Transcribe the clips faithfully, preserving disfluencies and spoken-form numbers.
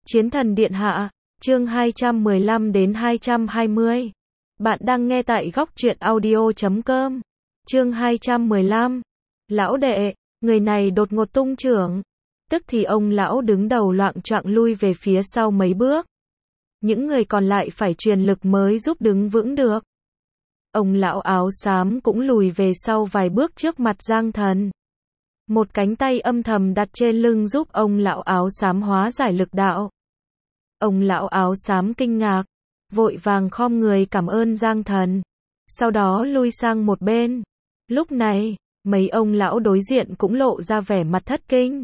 Chiến thần điện hạ, chương hai trăm mười lăm đến hai trăm hai mươi. Bạn đang nghe tại góc truyện audio chấm com. Chương hai trăm mười lăm. Lão đệ, người này đột ngột tung chưởng. Tức thì ông lão đứng đầu loạng choạng lui về phía sau mấy bước. Những người còn lại phải truyền lực mới giúp đứng vững được. Ông lão áo xám cũng lùi về sau vài bước trước mặt Giang Thần. Một cánh tay âm thầm đặt trên lưng giúp ông lão áo xám hóa giải lực đạo. Ông lão áo xám kinh ngạc, vội vàng khom người cảm ơn Giang Thần. Sau đó lui sang một bên. Lúc này, mấy ông lão đối diện cũng lộ ra vẻ mặt thất kinh.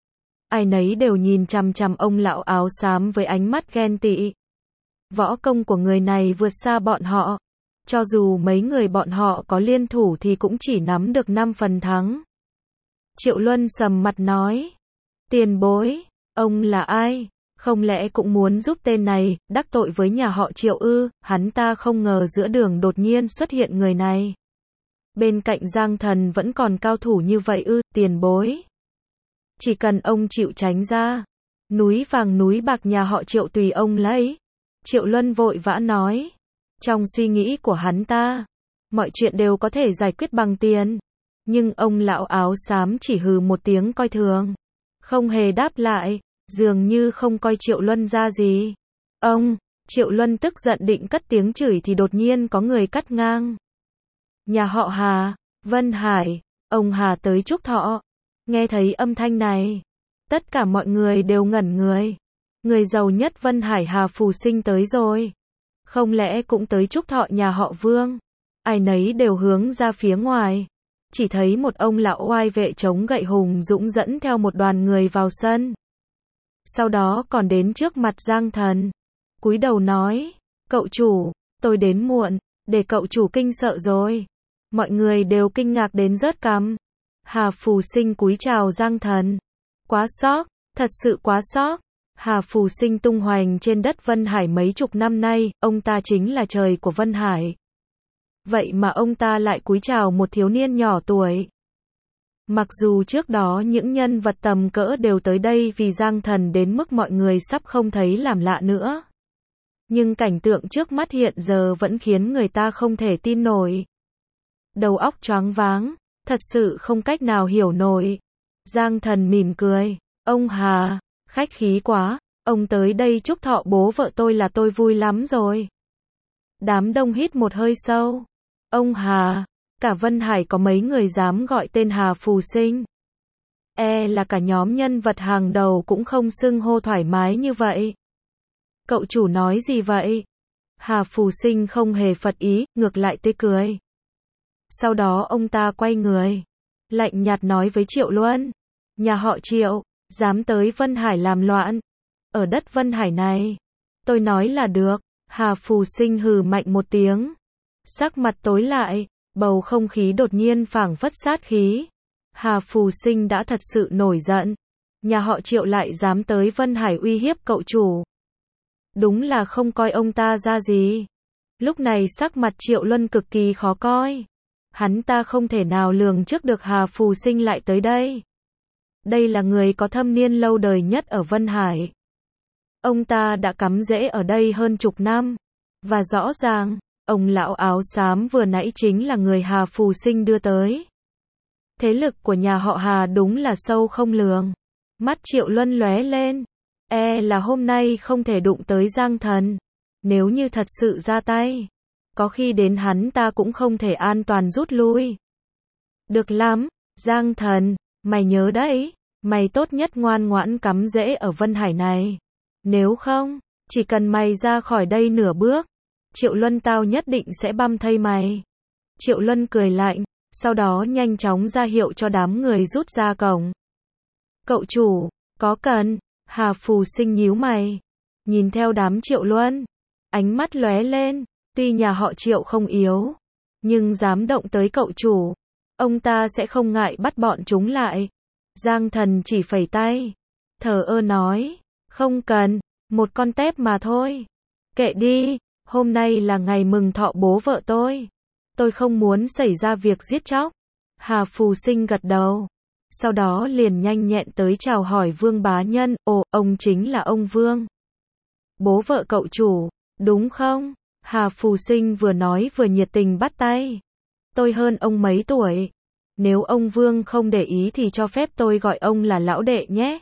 Ai nấy đều nhìn chằm chằm ông lão áo xám với ánh mắt ghen tị. Võ công của người này vượt xa bọn họ. Cho dù mấy người bọn họ có liên thủ thì cũng chỉ nắm được năm phần thắng. Triệu Luân sầm mặt nói. Tiền bối, ông là ai? Không lẽ cũng muốn giúp tên này, đắc tội với nhà họ Triệu ư? Hắn ta không ngờ giữa đường đột nhiên xuất hiện người này. Bên cạnh Giang Thần vẫn còn cao thủ như vậy ư? Tiền bối. Chỉ cần ông chịu tránh ra. Núi vàng núi bạc nhà họ Triệu tùy ông lấy. Triệu Luân vội vã nói. Trong suy nghĩ của hắn ta, mọi chuyện đều có thể giải quyết bằng tiền. Nhưng ông lão áo xám chỉ hừ một tiếng coi thường. Không hề đáp lại, dường như không coi Triệu Luân ra gì. Ông, Triệu Luân tức giận định cất tiếng chửi thì đột nhiên có người cắt ngang. Nhà họ Hà, Vân Hải, ông Hà tới chúc thọ. Nghe thấy âm thanh này, tất cả mọi người đều ngẩn người. Người giàu nhất Vân Hải Hà Phù Sinh tới rồi. Không lẽ cũng tới chúc thọ nhà họ Vương? Ai nấy đều hướng ra phía ngoài. Chỉ thấy một ông lão oai vệ chống gậy hùng dũng dẫn theo một đoàn người vào sân. Sau đó còn đến trước mặt Giang Thần. Cúi đầu nói, cậu chủ, tôi đến muộn, để cậu chủ kinh sợ rồi. Mọi người đều kinh ngạc đến rớt cằm. Hà Phù Sinh cúi chào Giang Thần. Quá sốc, thật sự quá sốc. Hà Phù Sinh tung hoành trên đất Vân Hải mấy chục năm nay, ông ta chính là trời của Vân Hải. Vậy mà ông ta lại cúi chào một thiếu niên nhỏ tuổi. Mặc dù trước đó những nhân vật tầm cỡ đều tới đây vì Giang Thần đến mức mọi người sắp không thấy làm lạ nữa. Nhưng cảnh tượng trước mắt hiện giờ vẫn khiến người ta không thể tin nổi. Đầu óc choáng váng, thật sự không cách nào hiểu nổi. Giang Thần mỉm cười, ông Hà, khách khí quá, ông tới đây chúc thọ bố vợ tôi là tôi vui lắm rồi. Đám đông hít một hơi sâu. Ông Hà, cả Vân Hải có mấy người dám gọi tên Hà Phù Sinh. E là cả nhóm nhân vật hàng đầu cũng không xưng hô thoải mái như vậy. Cậu chủ nói gì vậy? Hà Phù Sinh không hề phật ý, ngược lại tươi cười. Sau đó ông ta quay người, lạnh nhạt nói với Triệu Luân. Nhà họ Triệu, dám tới Vân Hải làm loạn. Ở đất Vân Hải này, tôi nói là được. Hà Phù Sinh hừ mạnh một tiếng. Sắc mặt tối lại, bầu không khí đột nhiên phảng phất sát khí. Hà Phù Sinh đã thật sự nổi giận. Nhà họ Triệu lại dám tới Vân Hải uy hiếp cậu chủ. Đúng là không coi ông ta ra gì. Lúc này sắc mặt Triệu Luân cực kỳ khó coi. Hắn ta không thể nào lường trước được Hà Phù Sinh lại tới đây. Đây là người có thâm niên lâu đời nhất ở Vân Hải. Ông ta đã cắm rễ ở đây hơn chục năm. Và rõ ràng, ông lão áo xám vừa nãy chính là người Hà Phù Sinh đưa tới. Thế lực của nhà họ Hà đúng là sâu không lường. Mắt Triệu Luân lóe lên. E là hôm nay không thể đụng tới Giang Thần. Nếu như thật sự ra tay, có khi đến hắn ta cũng không thể an toàn rút lui. Được lắm, Giang Thần, mày nhớ đấy, mày tốt nhất ngoan ngoãn cắm rễ ở Vân Hải này. Nếu không, chỉ cần mày ra khỏi đây nửa bước, Triệu Luân tao nhất định sẽ băm thây mày. Triệu Luân cười lạnh, sau đó nhanh chóng ra hiệu cho đám người rút ra cổng. Cậu chủ, có cần? Hà Phù Sinh nhíu mày, nhìn theo đám Triệu Luân, ánh mắt lóe lên. Tuy nhà họ Triệu không yếu, nhưng dám động tới cậu chủ, ông ta sẽ không ngại bắt bọn chúng lại. Giang Thần chỉ phẩy tay, thờ ơ nói, không cần, một con tép mà thôi. Kệ đi, hôm nay là ngày mừng thọ bố vợ tôi. Tôi không muốn xảy ra việc giết chóc. Hà Phù Sinh gật đầu. Sau đó liền nhanh nhẹn tới chào hỏi Vương bá nhân. Ồ, ông chính là ông Vương. bố vợ cậu chủ, đúng không? Hà Phù Sinh vừa nói vừa nhiệt tình bắt tay. Tôi hơn ông mấy tuổi. Nếu ông Vương không để ý thì cho phép tôi gọi ông là lão đệ nhé.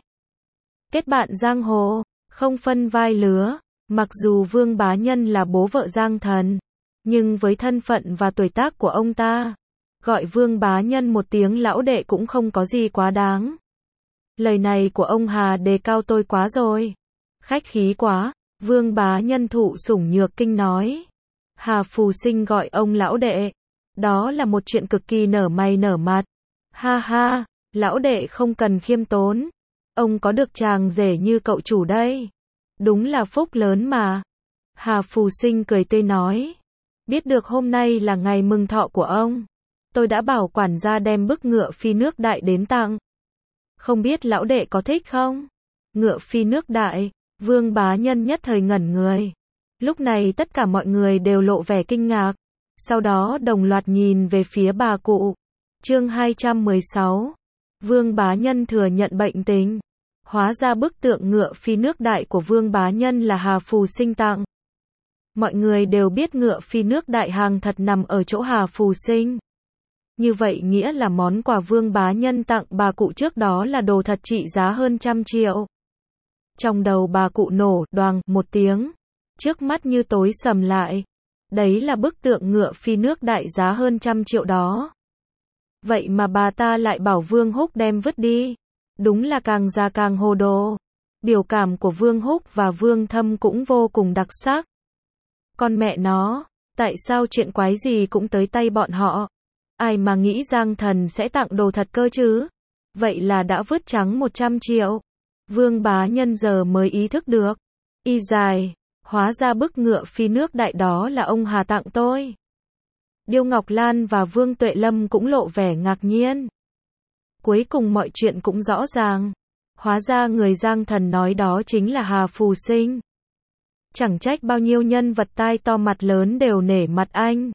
Kết bạn giang hồ, không phân vai lứa. Mặc dù Vương Bá Nhân là bố vợ Giang Thần, nhưng với thân phận và tuổi tác của ông ta, gọi Vương Bá Nhân một tiếng lão đệ cũng không có gì quá đáng. Lời này của ông Hà đề cao tôi quá rồi. Khách khí quá, Vương Bá Nhân thụ sủng nhược kinh nói. Hà Phù Sinh gọi ông lão đệ. Đó là một chuyện cực kỳ nở mày nở mặt. Ha ha, lão đệ không cần khiêm tốn. Ông có được chàng rể như cậu chủ đây. Đúng là phúc lớn mà. Hà Phù Sinh cười tươi nói. Biết được hôm nay là ngày mừng thọ của ông. Tôi đã bảo quản gia đem bức ngựa phi nước đại đến tặng. Không biết lão đệ có thích không? Ngựa phi nước đại, Vương Bá Nhân nhất thời ngẩn người. Lúc này tất cả mọi người đều lộ vẻ kinh ngạc. Sau đó đồng loạt nhìn về phía bà cụ. Chương hai trăm mười sáu. Vương Bá Nhân thừa nhận bệnh tình. Hóa ra bức tượng ngựa phi nước đại của Vương Bá Nhân là Hà Phù Sinh tặng. Mọi người đều biết ngựa phi nước đại hàng thật nằm ở chỗ Hà Phù Sinh. Như vậy nghĩa là món quà Vương Bá Nhân tặng bà cụ trước đó là đồ thật trị giá hơn trăm triệu. Trong đầu bà cụ nổ đoàng một tiếng. Trước mắt như tối sầm lại. Đấy là bức tượng ngựa phi nước đại giá hơn trăm triệu đó. Vậy mà bà ta lại bảo Vương Húc đem vứt đi. Đúng là càng già càng hồ đồ. Biểu cảm của Vương Húc và Vương Thâm cũng vô cùng đặc sắc. Con mẹ nó, tại sao chuyện quái gì cũng tới tay bọn họ? Ai mà nghĩ Giang Thần sẽ tặng đồ thật cơ chứ? Vậy là đã vứt trắng một trăm triệu. Vương Bá Nhân giờ mới ý thức được. Y dài, hóa ra bức ngựa phi nước đại đó là ông Hà tặng tôi. Điêu Ngọc Lan và Vương Tuệ Lâm cũng lộ vẻ ngạc nhiên. Cuối cùng mọi chuyện cũng rõ ràng. Hóa ra người Giang Thần nói đó chính là Hà Phù Sinh. Chẳng trách bao nhiêu nhân vật tai to mặt lớn đều nể mặt anh.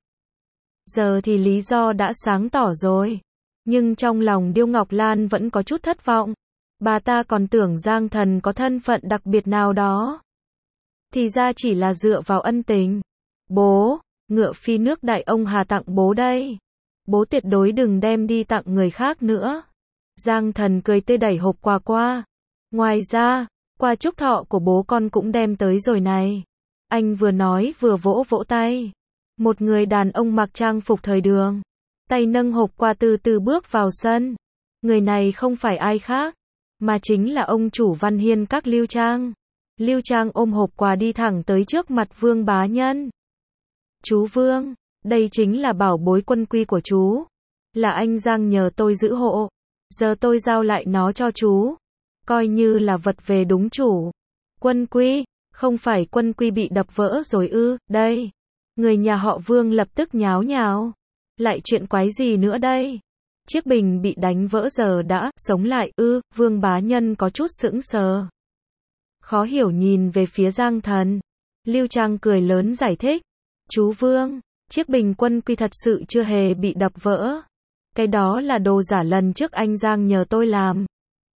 Giờ thì lý do đã sáng tỏ rồi. Nhưng trong lòng Điêu Ngọc Lan vẫn có chút thất vọng. Bà ta còn tưởng Giang Thần có thân phận đặc biệt nào đó. Thì ra chỉ là dựa vào ân tình. Bố, ngựa phi nước đại ông Hà tặng bố đây. Bố tuyệt đối đừng đem đi tặng người khác nữa. Giang Thần cười tươi đẩy hộp quà qua. Ngoài ra, quà chúc thọ của bố con cũng đem tới rồi này. Anh vừa nói vừa vỗ vỗ tay. Một người đàn ông mặc trang phục thời đường. Tay nâng hộp quà từ từ bước vào sân. Người này không phải ai khác. Mà chính là ông chủ Văn Hiên các Lưu Trang. Lưu Trang ôm hộp quà đi thẳng tới trước mặt Vương Bá Nhân. Chú Vương, đây chính là bảo bối quân quy của chú. Là anh Giang nhờ tôi giữ hộ. Giờ tôi giao lại nó cho chú. Coi như là vật về đúng chủ. Quân quy, không phải quân quy bị đập vỡ rồi ư, đây. Người nhà họ Vương lập tức nháo nhào. Lại chuyện quái gì nữa đây? Chiếc bình bị đánh vỡ giờ đã sống lại ư, Vương Bá Nhân có chút sững sờ. Khó hiểu nhìn về phía Giang Thần. Lưu Trang cười lớn giải thích. Chú Vương, chiếc bình quân quy thật sự chưa hề bị đập vỡ. Cái đó là đồ giả lần trước anh Giang nhờ tôi làm.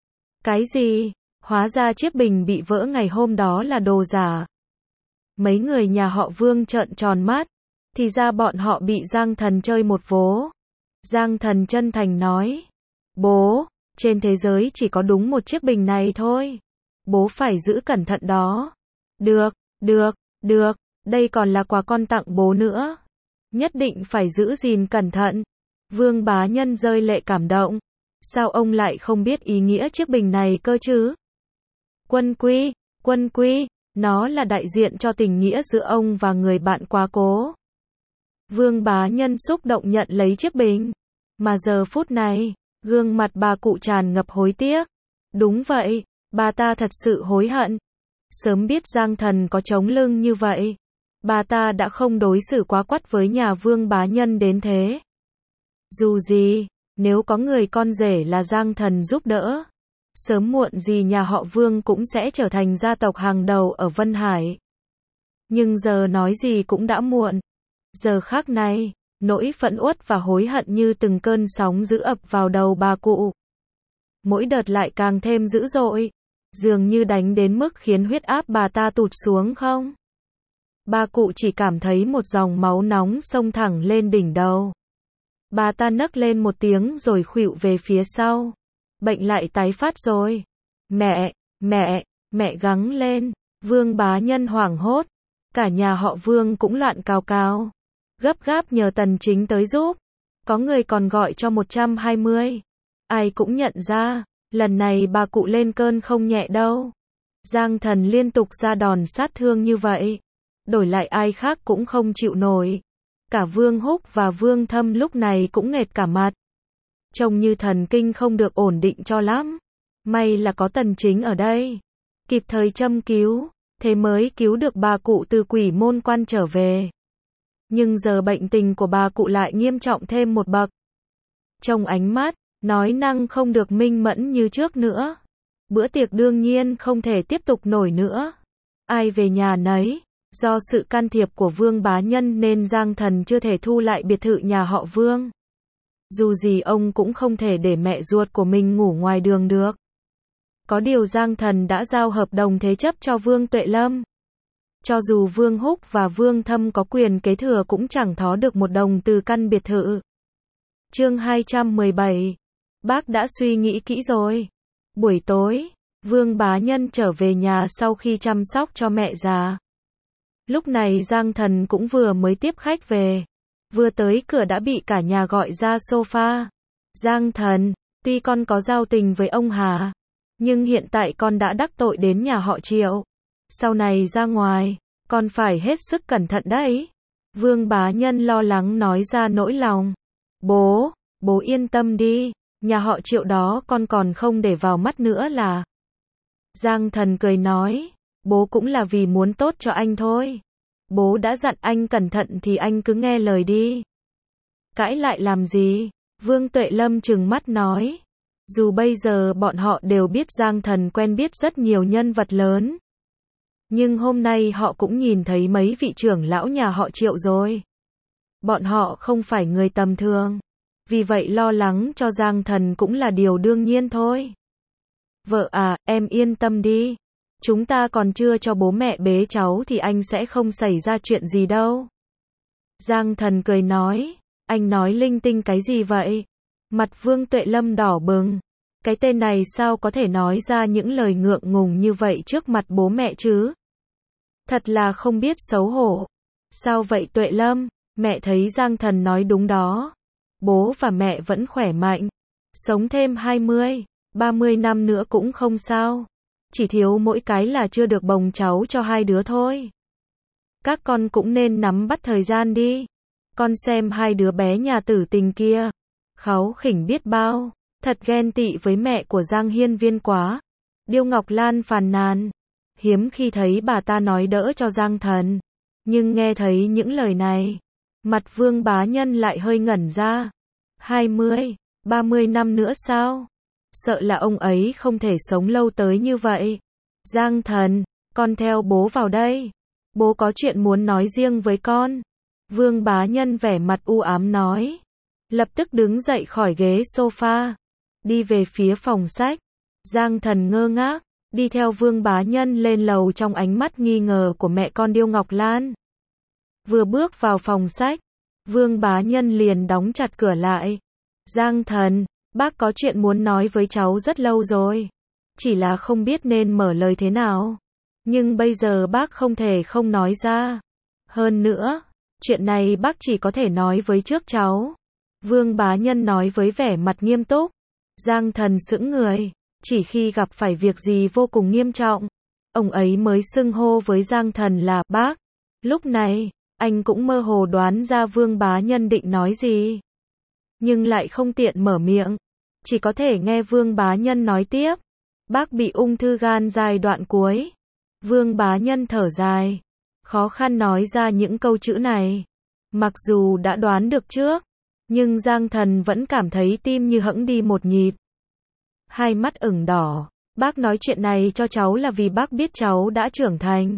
Cái gì? Hóa ra chiếc bình bị vỡ ngày hôm đó là đồ giả. Mấy người nhà họ Vương trợn tròn mắt. Thì ra bọn họ bị Giang Thần chơi một vố. Giang Thần chân thành nói. Bố, trên thế giới chỉ có đúng một chiếc bình này thôi. Bố phải giữ cẩn thận đó. Được, được, được, đây còn là quà con tặng bố nữa. Nhất định phải giữ gìn cẩn thận. Vương Bá Nhân rơi lệ cảm động. Sao ông lại không biết ý nghĩa chiếc bình này cơ chứ? Quân quy, quân quy, nó là đại diện cho tình nghĩa giữa ông và người bạn quá cố. Vương Bá Nhân xúc động nhận lấy chiếc bình. Mà giờ phút này, gương mặt bà cụ tràn ngập hối tiếc. Đúng vậy, bà ta thật sự hối hận. Sớm biết Giang Thần có chống lưng như vậy. Bà ta đã không đối xử quá quắt với nhà Vương Bá Nhân đến thế. Dù gì, nếu có người con rể là Giang Thần giúp đỡ, sớm muộn gì nhà họ Vương cũng sẽ trở thành gia tộc hàng đầu ở Vân Hải. Nhưng giờ nói gì cũng đã muộn. Giờ khắc này, nỗi phẫn uất và hối hận như từng cơn sóng dữ ập vào đầu bà cụ. Mỗi đợt lại càng thêm dữ dội. dường như đánh đến mức khiến huyết áp bà ta tụt xuống không. Bà cụ chỉ cảm thấy một dòng máu nóng xông thẳng lên đỉnh đầu. Bà ta nấc lên một tiếng rồi khuỵu về phía sau. Bệnh lại tái phát rồi. Mẹ, mẹ, mẹ gắng lên. Vương Bá Nhân hoảng hốt. Cả nhà họ Vương cũng loạn cào cào. Gấp gáp nhờ Tần Chính tới giúp. Có người còn gọi cho một trăm hai mươi. Ai cũng nhận ra, lần này bà cụ lên cơn không nhẹ đâu. Giang Thần liên tục ra đòn sát thương như vậy. Đổi lại ai khác cũng không chịu nổi. Cả Vương Húc và Vương Thâm lúc này cũng nghệt cả mặt. Trông như thần kinh không được ổn định cho lắm. May là có Tần Chính ở đây. Kịp thời châm cứu, thế mới cứu được bà cụ từ quỷ môn quan trở về. Nhưng giờ bệnh tình của bà cụ lại nghiêm trọng thêm một bậc. Trong ánh mắt, nói năng không được minh mẫn như trước nữa. Bữa tiệc đương nhiên không thể tiếp tục nổi nữa. Ai về nhà nấy. Do sự can thiệp của Vương Bá Nhân nên Giang Thần chưa thể thu lại biệt thự nhà họ Vương. Dù gì ông cũng không thể để mẹ ruột của mình ngủ ngoài đường được. Có điều Giang Thần đã giao hợp đồng thế chấp cho Vương Tuệ Lâm. Cho dù Vương Húc và Vương Thâm có quyền kế thừa cũng chẳng thó được một đồng từ căn biệt thự. Chương hai trăm mười bảy. Bác đã suy nghĩ kỹ rồi. Buổi tối, Vương Bá Nhân trở về nhà sau khi chăm sóc cho mẹ già. Lúc này Giang Thần cũng vừa mới tiếp khách về. Vừa tới cửa đã bị cả nhà gọi ra sofa. Giang Thần, tuy con có giao tình với ông Hà, nhưng hiện tại con đã đắc tội đến nhà họ Triệu. Sau này ra ngoài, con phải hết sức cẩn thận đấy. Vương Bá Nhân lo lắng nói ra nỗi lòng. Bố, bố yên tâm đi, nhà họ Triệu đó con còn không để vào mắt nữa là. Giang Thần cười nói, bố cũng là vì muốn tốt cho anh thôi. Bố đã dặn anh cẩn thận thì anh cứ nghe lời đi. Cãi lại làm gì? Vương Tuệ Lâm trừng mắt nói. Dù bây giờ bọn họ đều biết Giang Thần quen biết rất nhiều nhân vật lớn. Nhưng hôm nay họ cũng nhìn thấy mấy vị trưởng lão nhà họ Triệu rồi. Bọn họ không phải người tầm thường. Vì vậy lo lắng cho Giang Thần cũng là điều đương nhiên thôi. Vợ à, em yên tâm đi. Chúng ta còn chưa cho bố mẹ bế cháu thì anh sẽ không xảy ra chuyện gì đâu. Giang Thần cười nói, anh nói linh tinh cái gì vậy? Mặt Vương Tuệ Lâm đỏ bừng. Cái tên này sao có thể nói ra những lời ngượng ngùng như vậy trước mặt bố mẹ chứ? Thật là không biết xấu hổ. Sao vậy Tuệ Lâm? Mẹ thấy Giang Thần nói đúng đó. Bố và mẹ vẫn khỏe mạnh. Sống thêm hai mươi, ba mươi năm nữa cũng không sao. Chỉ thiếu mỗi cái là chưa được bồng cháu cho hai đứa thôi. Các con cũng nên nắm bắt thời gian đi. Con xem hai đứa bé nhà Tử Tình kia. Kháu khỉnh biết bao. Thật ghen tị với mẹ của Giang Hiên Viên quá. Điêu Ngọc Lan phàn nàn. Hiếm khi thấy bà ta nói đỡ cho Giang Thần. Nhưng nghe thấy những lời này, mặt Vương Bá Nhân lại hơi ngẩn ra. hai mươi, ba mươi năm nữa sao? Sợ là ông ấy không thể sống lâu tới như vậy. Giang Thần, con theo bố vào đây. Bố có chuyện muốn nói riêng với con. Vương Bá Nhân vẻ mặt u ám nói. Lập tức đứng dậy khỏi ghế sofa. Đi về phía phòng sách. Giang Thần ngơ ngác. Đi theo Vương Bá Nhân lên lầu trong ánh mắt nghi ngờ của mẹ con Điêu Ngọc Lan. Vừa bước vào phòng sách, Vương Bá Nhân liền đóng chặt cửa lại. Giang Thần, bác có chuyện muốn nói với cháu rất lâu rồi. Chỉ là không biết nên mở lời thế nào. Nhưng bây giờ bác không thể không nói ra. Hơn nữa, chuyện này bác chỉ có thể nói với trước cháu. Vương Bá Nhân nói với vẻ mặt nghiêm túc. Giang Thần sững người. Chỉ khi gặp phải việc gì vô cùng nghiêm trọng, ông ấy mới xưng hô với Giang Thần là bác. Lúc này, anh cũng mơ hồ đoán ra Vương Bá Nhân định nói gì. Nhưng lại không tiện mở miệng. Chỉ có thể nghe Vương Bá Nhân nói tiếp. Bác bị ung thư gan giai đoạn cuối. Vương Bá Nhân thở dài. Khó khăn nói ra những câu chữ này. Mặc dù đã đoán được trước, nhưng Giang Thần vẫn cảm thấy tim như hẫng đi một nhịp. Hai mắt ửng đỏ. Bác nói chuyện này cho cháu là vì bác biết cháu đã trưởng thành.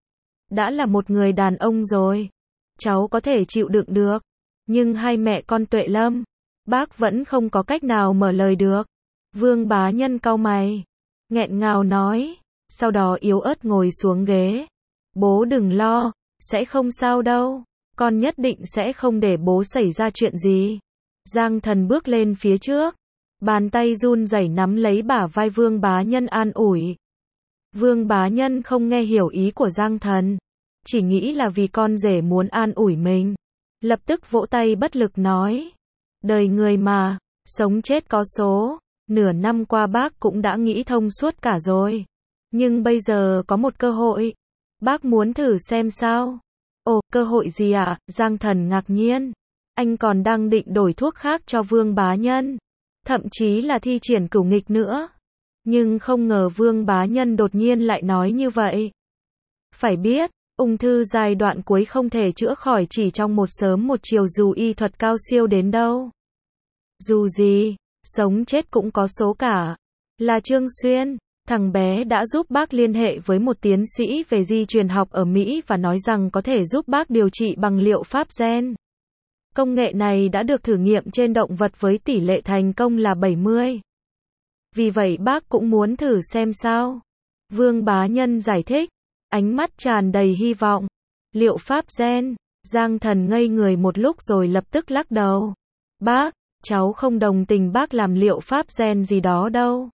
Đã là một người đàn ông rồi. Cháu có thể chịu đựng được. Nhưng hai mẹ con Tuệ Lâm, bác vẫn không có cách nào mở lời được. Vương Bá Nhân cau mày. nghẹn ngào nói, sau đó yếu ớt ngồi xuống ghế. Bố đừng lo, sẽ không sao đâu, con nhất định sẽ không để bố xảy ra chuyện gì. Giang Thần bước lên phía trước, bàn tay run rẩy nắm lấy bả vai Vương Bá Nhân an ủi. Vương Bá Nhân không nghe hiểu ý của Giang Thần, chỉ nghĩ là vì con rể muốn an ủi mình. Lập tức vỗ tay bất lực nói, đời người mà, sống chết có số, nửa năm qua bác cũng đã nghĩ thông suốt cả rồi. Nhưng bây giờ có một cơ hội, bác muốn thử xem sao. Ồ, cơ hội gì ạ? À? Giang Thần ngạc nhiên, anh còn đang định đổi thuốc khác cho Vương Bá Nhân, thậm chí là thi triển cửu nghịch nữa. Nhưng không ngờ Vương Bá Nhân đột nhiên lại nói như vậy. Phải biết, ung thư giai đoạn cuối không thể chữa khỏi chỉ trong một sớm một chiều dù y thuật cao siêu đến đâu. Dù gì, sống chết cũng có số cả. Là Trương Xuyên, thằng bé đã giúp bác liên hệ với một tiến sĩ về di truyền học ở Mỹ và nói rằng có thể giúp bác điều trị bằng liệu pháp gen. Công nghệ này đã được thử nghiệm trên động vật với tỷ lệ thành công là bảy mươi. Vì vậy bác cũng muốn thử xem sao. Vương Bá Nhân giải thích, ánh mắt tràn đầy hy vọng. Liệu pháp gen, Giang Thần ngây người một lúc rồi lập tức lắc đầu. Bác, cháu không đồng tình bác làm liệu pháp gen gì đó đâu.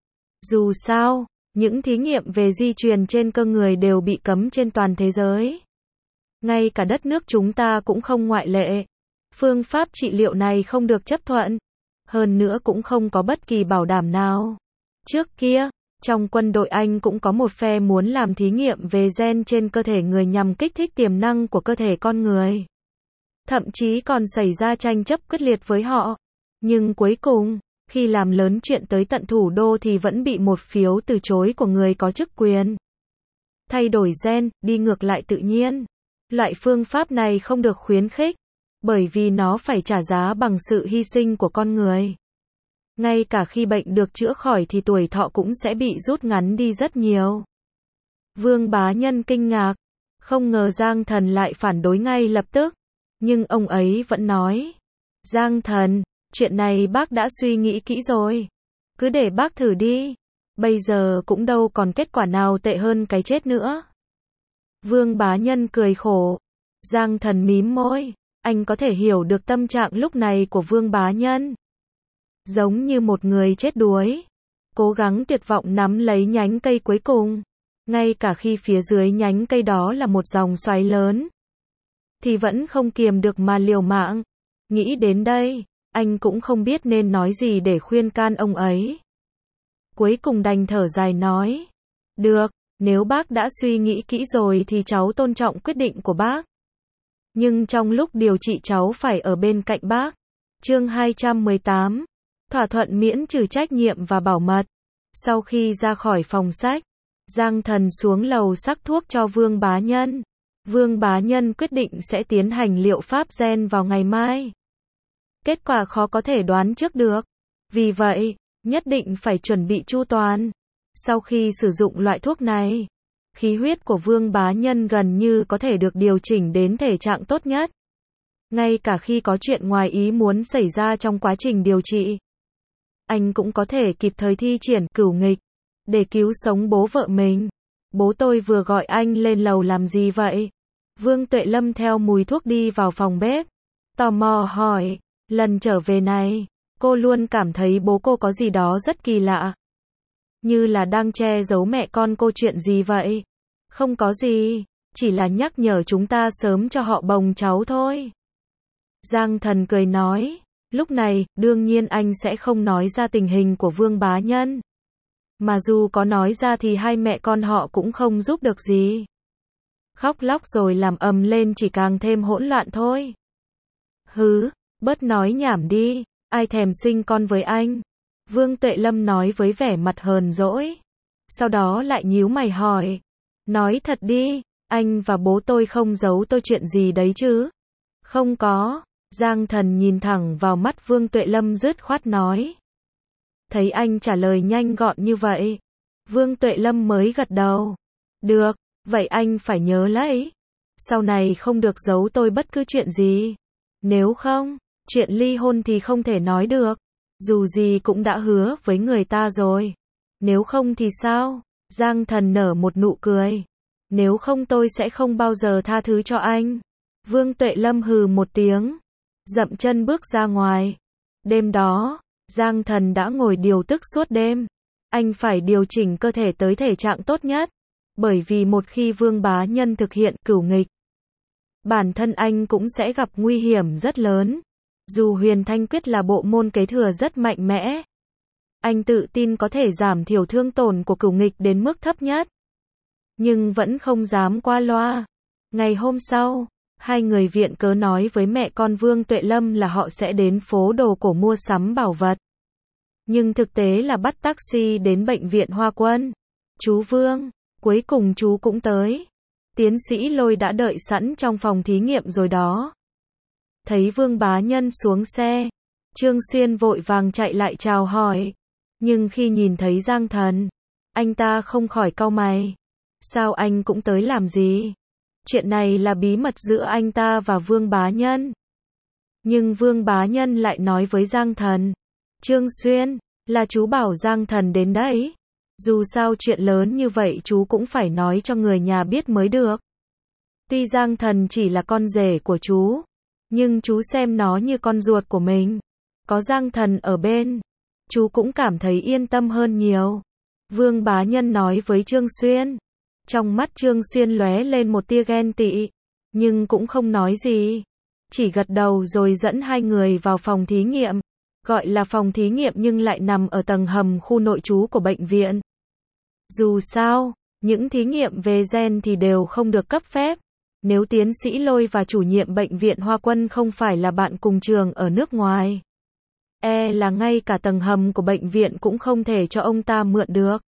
Dù sao, những thí nghiệm về di truyền trên cơ người đều bị cấm trên toàn thế giới. Ngay cả đất nước chúng ta cũng không ngoại lệ. Phương pháp trị liệu này không được chấp thuận. Hơn nữa cũng không có bất kỳ bảo đảm nào. Trước kia, trong quân đội Anh cũng có một phe muốn làm thí nghiệm về gen trên cơ thể người nhằm kích thích tiềm năng của cơ thể con người. Thậm chí còn xảy ra tranh chấp quyết liệt với họ. Nhưng cuối cùng, khi làm lớn chuyện tới tận thủ đô thì vẫn bị một phiếu từ chối của người có chức quyền. Thay đổi gen, đi ngược lại tự nhiên. Loại phương pháp này không được khuyến khích, bởi vì nó phải trả giá bằng sự hy sinh của con người. Ngay cả khi bệnh được chữa khỏi thì tuổi thọ cũng sẽ bị rút ngắn đi rất nhiều. Vương Bá Nhân kinh ngạc, không ngờ Giang Thần lại phản đối ngay lập tức. Nhưng ông ấy vẫn nói, Giang Thần, chuyện này bác đã suy nghĩ kỹ rồi. Cứ để bác thử đi. Bây giờ cũng đâu còn kết quả nào tệ hơn cái chết nữa. Vương Bá Nhân cười khổ. Giang Thần mím môi. Anh có thể hiểu được tâm trạng lúc này của Vương Bá Nhân. Giống như một người chết đuối. Cố gắng tuyệt vọng nắm lấy nhánh cây cuối cùng. Ngay cả khi phía dưới nhánh cây đó là một dòng xoáy lớn. Thì vẫn không kiềm được mà liều mạng. Nghĩ đến đây, anh cũng không biết nên nói gì để khuyên can ông ấy. Cuối cùng đành thở dài nói. Được, nếu bác đã suy nghĩ kỹ rồi thì cháu tôn trọng quyết định của bác. Nhưng trong lúc điều trị cháu phải ở bên cạnh bác. Chương hai trăm mười tám. Thỏa thuận miễn trừ trách nhiệm và bảo mật. Sau khi ra khỏi phòng sách, Giang Thần xuống lầu sắc thuốc cho Vương Bá Nhân. Vương Bá Nhân quyết định sẽ tiến hành liệu pháp gen vào ngày mai. Kết quả khó có thể đoán trước được. Vì vậy, nhất định phải chuẩn bị chu toàn. Sau khi sử dụng loại thuốc này, khí huyết của Vương Bá Nhân gần như có thể được điều chỉnh đến thể trạng tốt nhất. Ngay cả khi có chuyện ngoài ý muốn xảy ra trong quá trình điều trị, anh cũng có thể kịp thời thi triển cửu nghịch, để cứu sống bố vợ mình. Bố tôi vừa gọi anh lên lầu làm gì vậy? Vương Tuệ Lâm theo mùi thuốc đi vào phòng bếp. Tò mò hỏi, lần trở về này, cô luôn cảm thấy bố cô có gì đó rất kỳ lạ. Như là đang che giấu mẹ con cô chuyện gì vậy? Không có gì, chỉ là nhắc nhở chúng ta sớm cho họ bồng cháu thôi. Giang Thần cười nói, lúc này, đương nhiên anh sẽ không nói ra tình hình của Vương Bá Nhân. Mà dù có nói ra thì hai mẹ con họ cũng không giúp được gì. Khóc lóc rồi làm ầm lên chỉ càng thêm hỗn loạn thôi. Hứ, bớt nói nhảm đi, ai thèm sinh con với anh? Vương Tuệ Lâm nói với vẻ mặt hờn dỗi. Sau đó lại nhíu mày hỏi, nói thật đi, anh và bố tôi không giấu tôi chuyện gì đấy chứ? Không có. Giang Thần nhìn thẳng vào mắt Vương Tuệ Lâm dứt khoát nói. Thấy anh trả lời nhanh gọn như vậy, Vương Tuệ Lâm mới gật đầu. Được, vậy anh phải nhớ lấy. Sau này không được giấu tôi bất cứ chuyện gì. Nếu không, chuyện ly hôn thì không thể nói được. Dù gì cũng đã hứa với người ta rồi. Nếu không thì sao? Giang Thần nở một nụ cười. Nếu không tôi sẽ không bao giờ tha thứ cho anh. Vương Tuệ Lâm hừ một tiếng, dậm chân bước ra ngoài. Đêm đó, Giang Thần đã ngồi điều tức suốt đêm. Anh phải điều chỉnh cơ thể tới thể trạng tốt nhất. Bởi vì một khi Vương Bá Nhân thực hiện cửu nghịch, bản thân anh cũng sẽ gặp nguy hiểm rất lớn. Dù Huyền Thanh Quyết là bộ môn kế thừa rất mạnh mẽ, anh tự tin có thể giảm thiểu thương tổn của cửu nghịch đến mức thấp nhất. Nhưng vẫn không dám qua loa. Ngày hôm sau, hai người viện cớ nói với mẹ con Vương Tuệ Lâm là họ sẽ đến phố đồ cổ mua sắm bảo vật. Nhưng thực tế là bắt taxi đến bệnh viện Hoa Quân. Chú Vương, cuối cùng chú cũng tới. Tiến sĩ Lôi đã đợi sẵn trong phòng thí nghiệm rồi đó. Thấy Vương Bá Nhân xuống xe, Trương Xuyên vội vàng chạy lại chào hỏi. Nhưng khi nhìn thấy Giang Thần, anh ta không khỏi cau mày. Sao anh cũng tới làm gì? Chuyện này là bí mật giữa anh ta và Vương Bá Nhân. Nhưng Vương Bá Nhân lại nói với Giang Thần. Trương Xuyên, là chú bảo Giang Thần đến đấy. Dù sao chuyện lớn như vậy chú cũng phải nói cho người nhà biết mới được. Tuy Giang Thần chỉ là con rể của chú, nhưng chú xem nó như con ruột của mình. Có Giang Thần ở bên, chú cũng cảm thấy yên tâm hơn nhiều. Vương Bá Nhân nói với Trương Xuyên. Trong mắt Trương Xuyên lóe lên một tia ghen tị, nhưng cũng không nói gì. Chỉ gật đầu rồi dẫn hai người vào phòng thí nghiệm. Gọi là phòng thí nghiệm nhưng lại nằm ở tầng hầm khu nội trú của bệnh viện. Dù sao, những thí nghiệm về gen thì đều không được cấp phép. Nếu tiến sĩ Lôi và chủ nhiệm bệnh viện Hoa Quân không phải là bạn cùng trường ở nước ngoài, e là ngay cả tầng hầm của bệnh viện cũng không thể cho ông ta mượn được.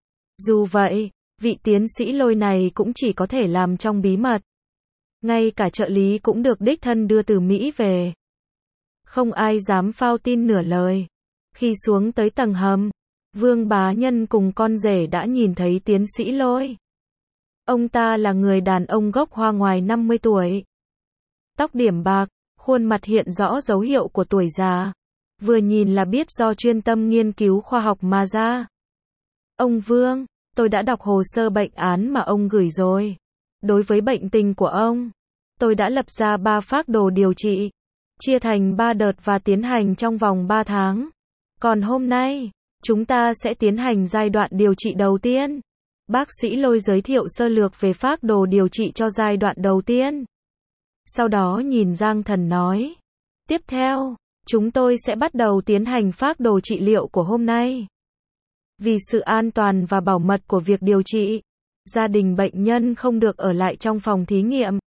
Dù vậy, vị tiến sĩ Lôi này cũng chỉ có thể làm trong bí mật. Ngay cả trợ lý cũng được đích thân đưa từ Mỹ về. Không ai dám phao tin nửa lời. Khi xuống tới tầng hầm, Vương Bá Nhân cùng con rể đã nhìn thấy tiến sĩ Lôi. Ông ta là người đàn ông gốc Hoa ngoài năm mươi tuổi. Tóc điểm bạc, khuôn mặt hiện rõ dấu hiệu của tuổi già. Vừa nhìn là biết do chuyên tâm nghiên cứu khoa học mà ra. Ông Vương, tôi đã đọc hồ sơ bệnh án mà ông gửi rồi. Đối với bệnh tình của ông, tôi đã lập ra ba phác đồ điều trị, chia thành ba đợt và tiến hành trong vòng ba tháng. Còn hôm nay, chúng ta sẽ tiến hành giai đoạn điều trị đầu tiên. Bác sĩ Lôi giới thiệu sơ lược về phác đồ điều trị cho giai đoạn đầu tiên. Sau đó nhìn Giang Thần nói. Tiếp theo, chúng tôi sẽ bắt đầu tiến hành phác đồ trị liệu của hôm nay. Vì sự an toàn và bảo mật của việc điều trị, gia đình bệnh nhân không được ở lại trong phòng thí nghiệm.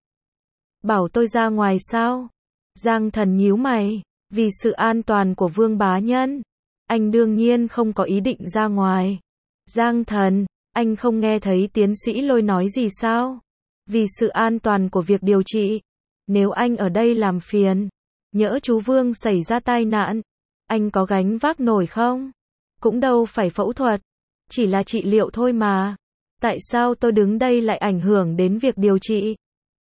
Bảo tôi ra ngoài sao? Giang Thần nhíu mày. Vì sự an toàn của Vương Bá Nhân, anh đương nhiên không có ý định ra ngoài. Giang Thần, anh không nghe thấy tiến sĩ Lôi nói gì sao? Vì sự an toàn của việc điều trị, nếu anh ở đây làm phiền, nhỡ chú Vương xảy ra tai nạn, anh có gánh vác nổi không? Cũng đâu phải phẫu thuật, chỉ là trị liệu thôi mà. Tại sao tôi đứng đây lại ảnh hưởng đến việc điều trị?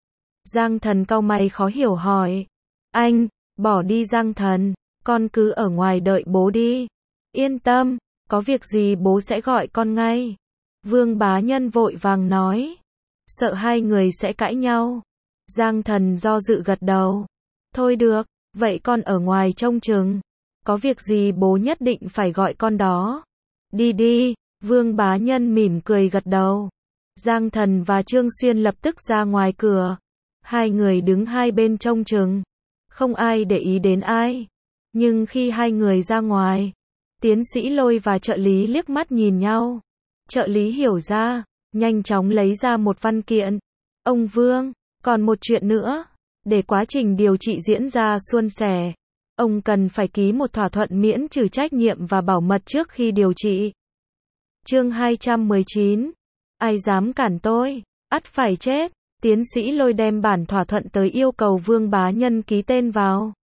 Giang Thần cau mày khó hiểu hỏi. Anh, bỏ đi Giang Thần, con cứ ở ngoài đợi bố đi. Yên tâm, có việc gì bố sẽ gọi con ngay. Vương Bá Nhân vội vàng nói. Sợ hai người sẽ cãi nhau. Giang Thần do dự gật đầu. Thôi được, vậy con ở ngoài trông chừng. Có việc gì bố nhất định phải gọi con đó. Đi đi, Vương Bá Nhân mỉm cười gật đầu. Giang Thần và Trương Xuyên lập tức ra ngoài cửa. Hai người đứng hai bên trông chừng. Không ai để ý đến ai. Nhưng khi hai người ra ngoài, tiến sĩ Lôi và trợ lý liếc mắt nhìn nhau. Trợ lý hiểu ra, nhanh chóng lấy ra một văn kiện. Ông Vương, còn một chuyện nữa. Để quá trình điều trị diễn ra suôn sẻ, ông cần phải ký một thỏa thuận miễn trừ trách nhiệm và bảo mật trước khi điều trị. Chương hai trăm mười chín. Ai dám cản tôi, ắt phải chết. Tiến sĩ Lôi đem bản thỏa thuận tới yêu cầu Vương Bá Nhân ký tên vào.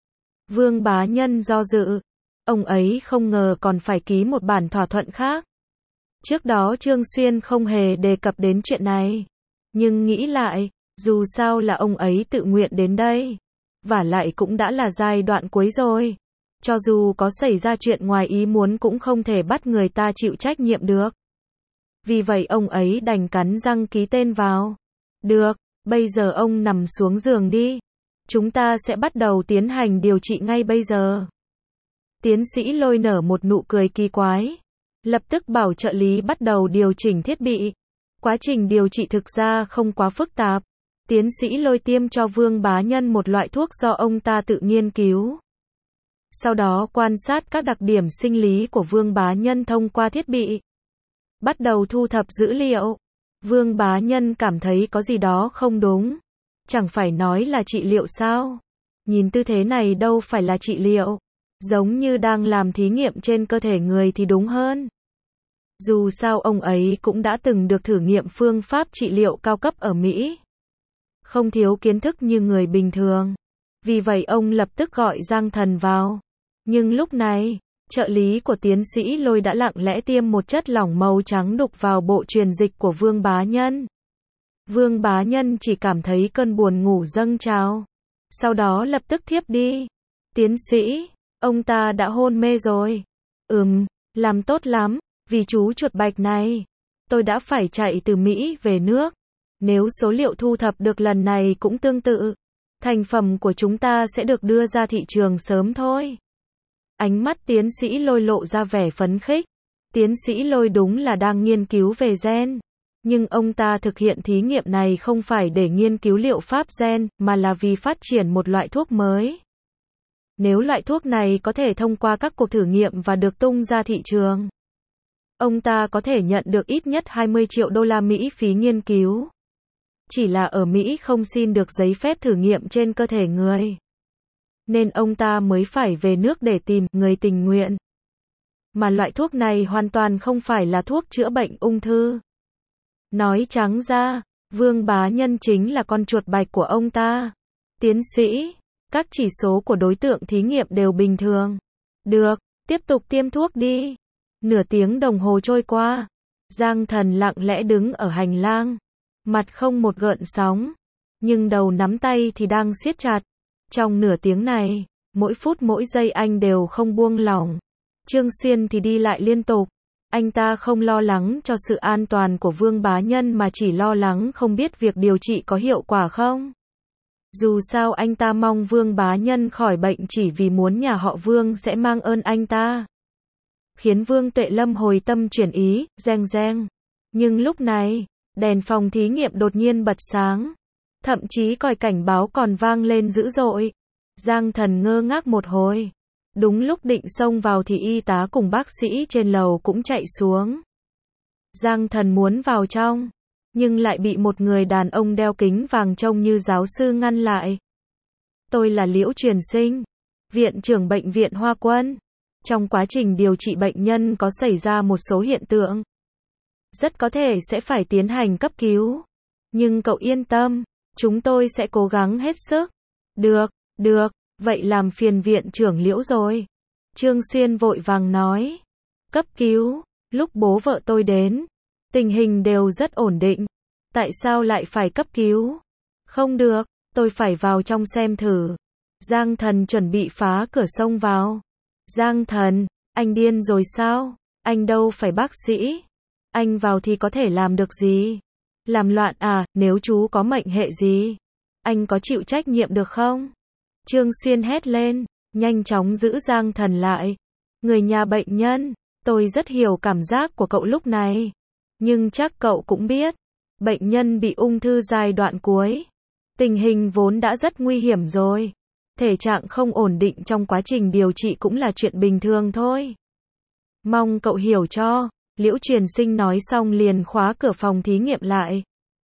Vương Bá Nhân do dự. Ông ấy không ngờ còn phải ký một bản thỏa thuận khác. Trước đó Trương Xuyên không hề đề cập đến chuyện này. Nhưng nghĩ lại, dù sao là ông ấy tự nguyện đến đây. Vả lại cũng đã là giai đoạn cuối rồi. Cho dù có xảy ra chuyện ngoài ý muốn cũng không thể bắt người ta chịu trách nhiệm được. Vì vậy ông ấy đành cắn răng ký tên vào. Được, bây giờ ông nằm xuống giường đi. Chúng ta sẽ bắt đầu tiến hành điều trị ngay bây giờ. Tiến sĩ Lôi nở một nụ cười kỳ quái. Lập tức bảo trợ lý bắt đầu điều chỉnh thiết bị. Quá trình điều trị thực ra không quá phức tạp. Tiến sĩ Lôi tiêm cho Vương Bá Nhân một loại thuốc do ông ta tự nghiên cứu. Sau đó quan sát các đặc điểm sinh lý của Vương Bá Nhân thông qua thiết bị. Bắt đầu thu thập dữ liệu. Vương Bá Nhân cảm thấy có gì đó không đúng. Chẳng phải nói là trị liệu sao? Nhìn tư thế này đâu phải là trị liệu. Giống như đang làm thí nghiệm trên cơ thể người thì đúng hơn. Dù sao ông ấy cũng đã từng được thử nghiệm phương pháp trị liệu cao cấp ở Mỹ. Không thiếu kiến thức như người bình thường. Vì vậy ông lập tức gọi Giang Thần vào. Nhưng lúc này, trợ lý của tiến sĩ Lôi đã lặng lẽ tiêm một chất lỏng màu trắng đục vào bộ truyền dịch của Vương Bá Nhân. Vương Bá Nhân chỉ cảm thấy cơn buồn ngủ dâng trào. Sau đó lập tức thiếp đi. Tiến sĩ, ông ta đã hôn mê rồi. Ừm, làm tốt lắm, vì chú chuột bạch này. Tôi đã phải chạy từ Mỹ về nước. Nếu số liệu thu thập được lần này cũng tương tự, thành phẩm của chúng ta sẽ được đưa ra thị trường sớm thôi. Ánh mắt tiến sĩ Lôi lộ ra vẻ phấn khích. Tiến sĩ Lôi đúng là đang nghiên cứu về gen. Nhưng ông ta thực hiện thí nghiệm này không phải để nghiên cứu liệu pháp gen, mà là vì phát triển một loại thuốc mới. Nếu loại thuốc này có thể thông qua các cuộc thử nghiệm và được tung ra thị trường, ông ta có thể nhận được ít nhất hai mươi triệu đô la Mỹ phí nghiên cứu. Chỉ là ở Mỹ không xin được giấy phép thử nghiệm trên cơ thể người. Nên ông ta mới phải về nước để tìm người tình nguyện. Mà loại thuốc này hoàn toàn không phải là thuốc chữa bệnh ung thư. Nói trắng ra, Vương Bá Nhân chính là con chuột bạch của ông ta. Tiến sĩ, các chỉ số của đối tượng thí nghiệm đều bình thường. Được, tiếp tục tiêm thuốc đi. Nửa tiếng đồng hồ trôi qua. Giang Thần lặng lẽ đứng ở hành lang. Mặt không một gợn sóng. Nhưng đầu nắm tay thì đang siết chặt. Trong nửa tiếng này, mỗi phút mỗi giây anh đều không buông lỏng. Trương Xuyên thì đi lại liên tục. Anh ta không lo lắng cho sự an toàn của Vương Bá Nhân mà chỉ lo lắng không biết việc điều trị có hiệu quả không. Dù sao anh ta mong Vương Bá Nhân khỏi bệnh chỉ vì muốn nhà họ Vương sẽ mang ơn anh ta. Khiến Vương Tuệ Lâm hồi tâm chuyển ý, reng reng. Nhưng lúc này, đèn phòng thí nghiệm đột nhiên bật sáng. Thậm chí còi cảnh báo còn vang lên dữ dội. Giang Thần ngơ ngác một hồi. Đúng lúc định xông vào thì y tá cùng bác sĩ trên lầu cũng chạy xuống. Giang Thần muốn vào trong, nhưng lại bị một người đàn ông đeo kính vàng trông như giáo sư ngăn lại. Tôi là Liễu Truyền Sinh, viện trưởng bệnh viện Hoa Quân. Trong quá trình điều trị bệnh nhân có xảy ra một số hiện tượng. Rất có thể sẽ phải tiến hành cấp cứu. Nhưng cậu yên tâm, chúng tôi sẽ cố gắng hết sức. Được, được, vậy làm phiền viện trưởng Liễu rồi. Trương Xuyên vội vàng nói. Cấp cứu, lúc bố vợ tôi đến, tình hình đều rất ổn định. Tại sao lại phải cấp cứu? Không được, tôi phải vào trong xem thử. Giang Thần chuẩn bị phá cửa xông vào. Giang Thần, anh điên rồi sao? Anh đâu phải bác sĩ. Anh vào thì có thể làm được gì? Làm loạn à, nếu chú có mệnh hệ gì? Anh có chịu trách nhiệm được không? Trương Xuyên hét lên, nhanh chóng giữ Giang Thần lại. Người nhà bệnh nhân, tôi rất hiểu cảm giác của cậu lúc này. Nhưng chắc cậu cũng biết, bệnh nhân bị ung thư giai đoạn cuối. Tình hình vốn đã rất nguy hiểm rồi. Thể trạng không ổn định trong quá trình điều trị cũng là chuyện bình thường thôi. Mong cậu hiểu cho. Liễu Truyền Sinh nói xong liền khóa cửa phòng thí nghiệm lại.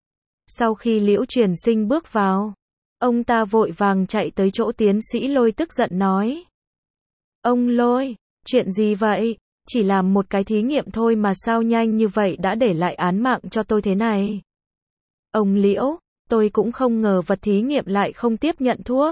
Sau khi Liễu Truyền Sinh bước vào, ông ta vội vàng chạy tới chỗ tiến sĩ Lôi tức giận nói. Ông Lôi, chuyện gì vậy? Chỉ làm một cái thí nghiệm thôi mà sao nhanh như vậy đã để lại án mạng cho tôi thế này? Ông Liễu, tôi cũng không ngờ vật thí nghiệm lại không tiếp nhận thuốc.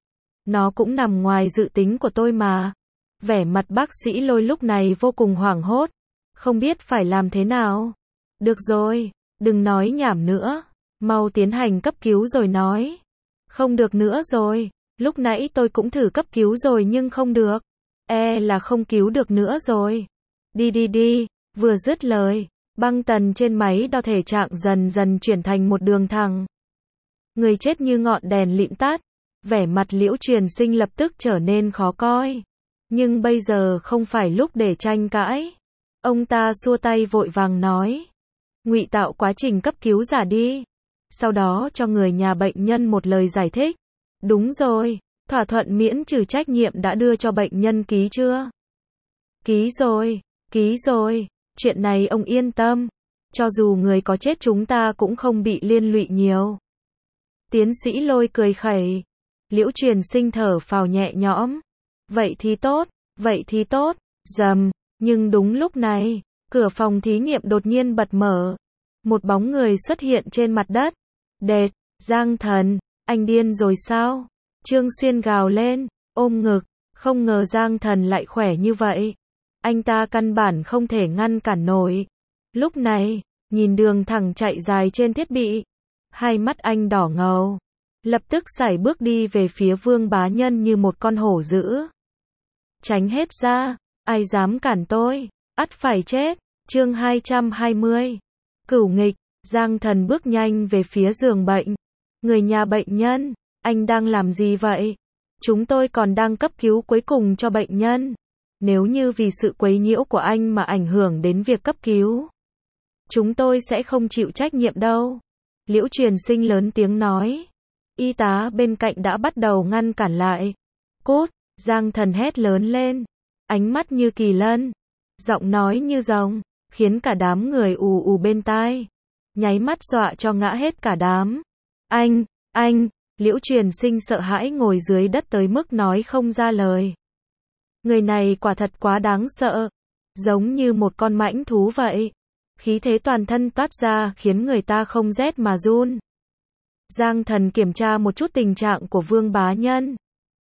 Nó cũng nằm ngoài dự tính của tôi mà. Vẻ mặt bác sĩ Lôi lúc này vô cùng hoảng hốt. Không biết phải làm thế nào. Được rồi, đừng nói nhảm nữa. Mau tiến hành cấp cứu rồi nói. Không được nữa rồi. Lúc nãy tôi cũng thử cấp cứu rồi nhưng không được. e là không cứu được nữa rồi. Đi đi đi, vừa dứt lời, băng tần trên máy đo thể trạng dần dần chuyển thành một đường thẳng. Người chết như ngọn đèn lịm tắt, vẻ mặt Liễu Truyền Sinh lập tức trở nên khó coi. Nhưng bây giờ không phải lúc để tranh cãi. Ông ta xua tay vội vàng nói. Ngụy tạo quá trình cấp cứu giả đi. Sau đó cho người nhà bệnh nhân một lời giải thích. Đúng rồi, thỏa thuận miễn trừ trách nhiệm đã đưa cho bệnh nhân ký chưa? Ký rồi, ký rồi, chuyện này ông yên tâm. Cho dù người có chết chúng ta cũng không bị liên lụy nhiều. Tiến sĩ Lôi cười khẩy. Liễu Truyền Sinh thở phào nhẹ nhõm. Vậy thì tốt, vậy thì tốt, rầm. Nhưng đúng lúc này, cửa phòng thí nghiệm đột nhiên bật mở. Một bóng người xuất hiện trên mặt đất. Đệt, Giang Thần, anh điên rồi sao? Trương Xuyên gào lên, ôm ngực, không ngờ Giang Thần lại khỏe như vậy. Anh ta căn bản không thể ngăn cản nổi. Lúc này, nhìn đường thẳng chạy dài trên thiết bị. Hai mắt anh đỏ ngầu. Lập tức sải bước đi về phía Vương Bá Nhân như một con hổ dữ. Tránh hết ra, ai dám cản tôi, ắt phải chết. Chương hai trăm hai mươi. Cửu nghịch, Giang Thần bước nhanh về phía giường bệnh. Người nhà bệnh nhân, anh đang làm gì vậy? Chúng tôi còn đang cấp cứu cuối cùng cho bệnh nhân. Nếu như vì sự quấy nhiễu của anh mà ảnh hưởng đến việc cấp cứu, chúng tôi sẽ không chịu trách nhiệm đâu. Liễu Truyền Sinh lớn tiếng nói. Y tá bên cạnh đã bắt đầu ngăn cản lại. Cút, Giang Thần hét lớn lên. Ánh mắt như kỳ lân, giọng nói như rồng, khiến cả đám người ù ù bên tai. Nháy mắt dọa cho ngã hết cả đám. Anh, anh, Liễu Truyền Sinh sợ hãi ngồi dưới đất tới mức nói không ra lời. Người này quả thật quá đáng sợ. Giống như một con mãnh thú vậy. Khí thế toàn thân toát ra khiến người ta không rét mà run. Giang Thần kiểm tra một chút tình trạng của Vương Bá Nhân.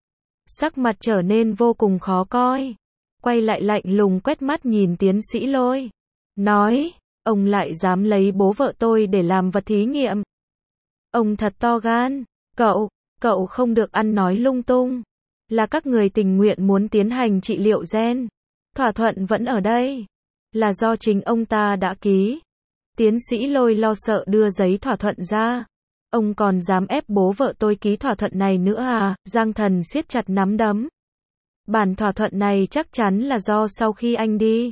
Sắc mặt trở nên vô cùng khó coi. Quay lại lạnh lùng quét mắt nhìn tiến sĩ Lôi. Nói, ông lại dám lấy bố vợ tôi để làm vật thí nghiệm. Ông thật to gan. Cậu, cậu không được ăn nói lung tung. Là các người tình nguyện muốn tiến hành trị liệu gen. Thỏa thuận vẫn ở đây. Là do chính ông ta đã ký. Tiến sĩ Lôi lo sợ đưa giấy thỏa thuận ra. Ông còn dám ép bố vợ tôi ký thỏa thuận này nữa à? Giang Thần siết chặt nắm đấm. Bản thỏa thuận này chắc chắn là do sau khi anh đi,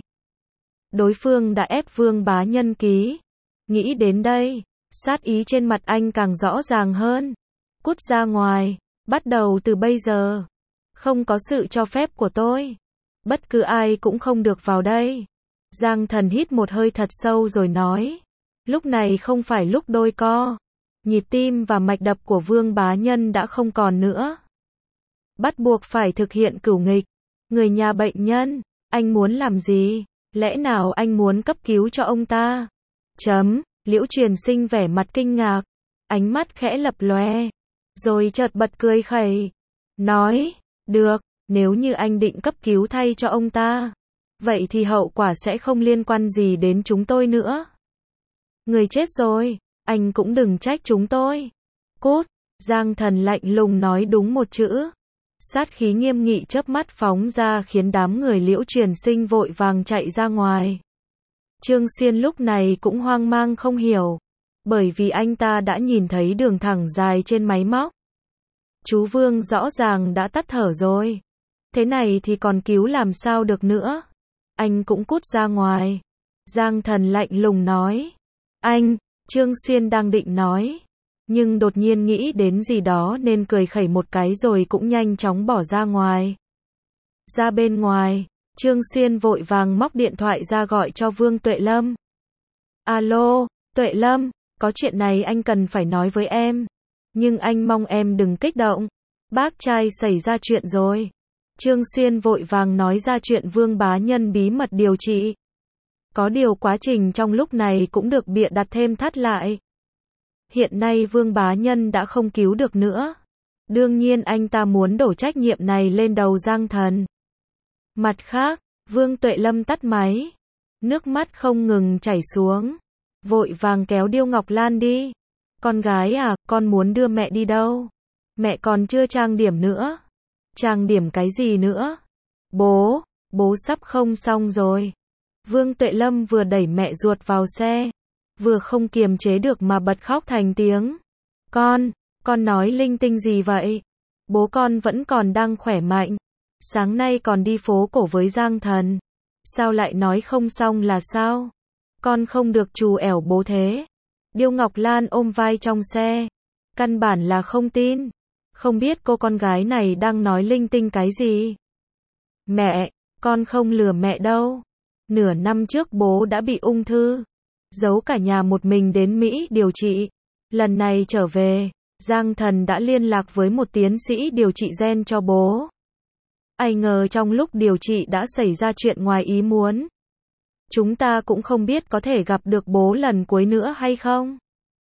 đối phương đã ép Vương Bá Nhân ký. Nghĩ đến đây, sát ý trên mặt anh càng rõ ràng hơn. Cút ra ngoài, bắt đầu từ bây giờ. Không có sự cho phép của tôi, bất cứ ai cũng không được vào đây. Giang Thần hít một hơi thật sâu rồi nói. Lúc này không phải lúc đôi co. Nhịp tim và mạch đập của Vương Bá Nhân đã không còn nữa. Bắt buộc phải thực hiện cửu nghịch. Người nhà bệnh nhân, anh muốn làm gì? Lẽ nào anh muốn cấp cứu cho ông ta? Chấm, Liễu Truyền Sinh vẻ mặt kinh ngạc. Ánh mắt khẽ lập lòe. Rồi chợt bật cười khẩy. Nói, được, nếu như anh định cấp cứu thay cho ông ta, vậy thì hậu quả sẽ không liên quan gì đến chúng tôi nữa. Người chết rồi, anh cũng đừng trách chúng tôi. Cút, Giang Thần lạnh lùng nói đúng một chữ. Sát khí nghiêm nghị chớp mắt phóng ra khiến đám người Liễu Truyền Sinh vội vàng chạy ra ngoài. Trương Xuyên lúc này cũng hoang mang không hiểu, bởi vì anh ta đã nhìn thấy đường thẳng dài trên máy móc. Chú Vương rõ ràng đã tắt thở rồi. Thế này thì còn cứu làm sao được nữa. Anh cũng cút ra ngoài. Giang Thần lạnh lùng nói. Anh, Trương Xuyên đang định nói, nhưng đột nhiên nghĩ đến gì đó nên cười khẩy một cái rồi cũng nhanh chóng bỏ ra ngoài. Ra bên ngoài, Trương Xuyên vội vàng móc điện thoại ra gọi cho Vương Tuệ Lâm. Alo, Tuệ Lâm, có chuyện này anh cần phải nói với em. Nhưng anh mong em đừng kích động. Bác trai xảy ra chuyện rồi. Trương Xuyên vội vàng nói ra chuyện Vương Bá Nhân bí mật điều trị. Có điều quá trình trong lúc này cũng được bịa đặt thêm thắt lại. Hiện nay Vương Bá Nhân đã không cứu được nữa. Đương nhiên anh ta muốn đổ trách nhiệm này lên đầu Giang Thần. Mặt khác, Vương Tuệ Lâm tắt máy. Nước mắt không ngừng chảy xuống. Vội vàng kéo Điêu Ngọc Lan đi. Con gái à, con muốn đưa mẹ đi đâu? Mẹ còn chưa trang điểm nữa. Trang điểm cái gì nữa? Bố, bố sắp không xong rồi. Vương Tuệ Lâm vừa đẩy mẹ ruột vào xe, vừa không kiềm chế được mà bật khóc thành tiếng. Con, con nói linh tinh gì vậy? Bố con vẫn còn đang khỏe mạnh. Sáng nay còn đi phố cổ với Giang Thần. Sao lại nói không xong là sao? Con không được trù ẻo bố thế. Điêu Ngọc Lan ôm vai trong xe. Căn bản là không tin. Không biết cô con gái này đang nói linh tinh cái gì. Mẹ, con không lừa mẹ đâu. Nửa năm trước bố đã bị ung thư. Giấu cả nhà một mình đến Mỹ điều trị. Lần này trở về, Giang Thần đã liên lạc với một tiến sĩ điều trị gen cho bố. Ai ngờ trong lúc điều trị đã xảy ra chuyện ngoài ý muốn. Chúng ta cũng không biết có thể gặp được bố lần cuối nữa hay không.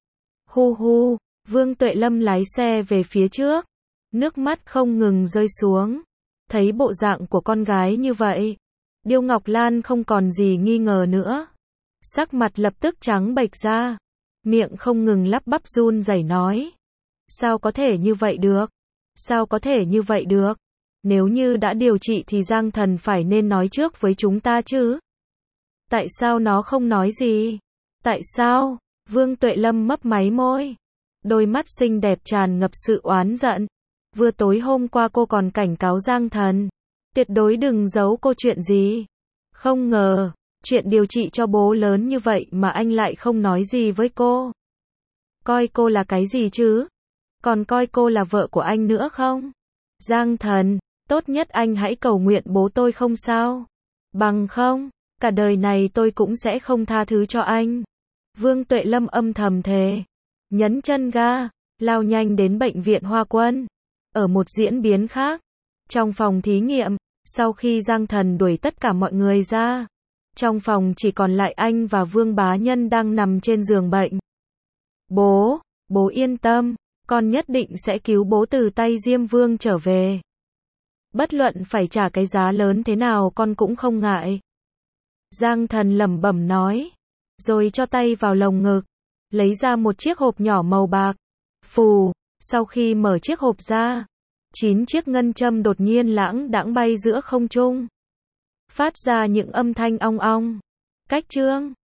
Hu hu, Vương Tuệ Lâm lái xe về phía trước. Nước mắt không ngừng rơi xuống. Thấy bộ dạng của con gái như vậy, Điêu Ngọc Lan không còn gì nghi ngờ nữa. Sắc mặt lập tức trắng bệch ra. Miệng không ngừng lắp bắp run rẩy nói. Sao có thể như vậy được? Sao có thể như vậy được? Nếu như đã điều trị thì Giang Thần phải nên nói trước với chúng ta chứ. Tại sao nó không nói gì? Tại sao? Vương Tuệ Lâm mấp máy môi. Đôi mắt xinh đẹp tràn ngập sự oán giận. Vừa tối hôm qua cô còn cảnh cáo Giang Thần. Tuyệt đối đừng giấu cô chuyện gì. Không ngờ, chuyện điều trị cho bố lớn như vậy mà anh lại không nói gì với cô. Coi cô là cái gì chứ? Còn coi cô là vợ của anh nữa không? Giang Thần, tốt nhất anh hãy cầu nguyện bố tôi không sao. Bằng không, cả đời này tôi cũng sẽ không tha thứ cho anh. Vương Tuệ Lâm âm thầm thề. Nhấn chân ga, lao nhanh đến bệnh viện Hoa Quân. Ở một diễn biến khác, trong phòng thí nghiệm, sau khi Giang Thần đuổi tất cả mọi người ra, trong phòng chỉ còn lại anh và Vương Bá Nhân đang nằm trên giường bệnh. Bố, bố yên tâm, con nhất định sẽ cứu bố từ tay Diêm Vương trở về. Bất luận phải trả cái giá lớn thế nào con cũng không ngại. Giang Thần lẩm bẩm nói, rồi cho tay vào lồng ngực, lấy ra một chiếc hộp nhỏ màu bạc. Phù, sau khi mở chiếc hộp ra, chín chiếc ngân châm đột nhiên lãng đãng bay giữa không trung, phát ra những âm thanh ong ong. Cách chương